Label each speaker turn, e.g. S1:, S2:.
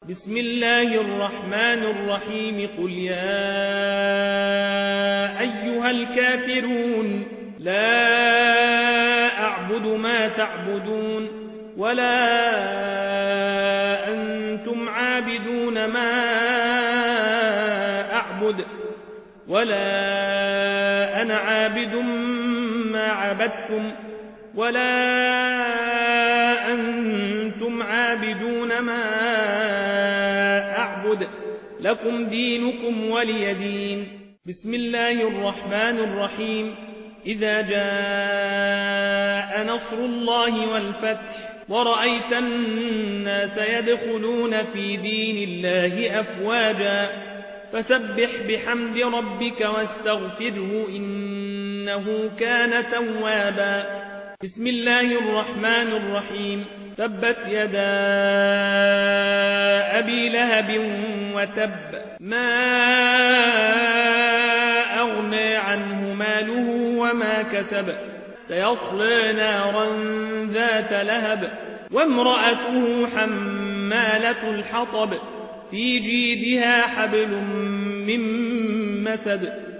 S1: بسم الله الرحمن الرحيم قل يا أيها الكافرون لا أعبد ما تعبدون ولا أنتم عابدون ما أعبد ولا أنا عابد ما عبدتم ولا أنتم عابدون ما أعبد لكم دينكم ولي دين. بسم الله الرحمن الرحيم إذا جاء نصر الله والفتح ورأيت الناس يدخلون في دين الله أفواجا فسبح بحمد ربك واستغفره إنه كان توابا. بسم الله الرحمن الرحيم تبت يدا أبي لهب وتب ما أغنى عنه ماله وما كسب سيصلى نارا ذات لهب وامرأته حمالة الحطب في جيدها حبل من مسد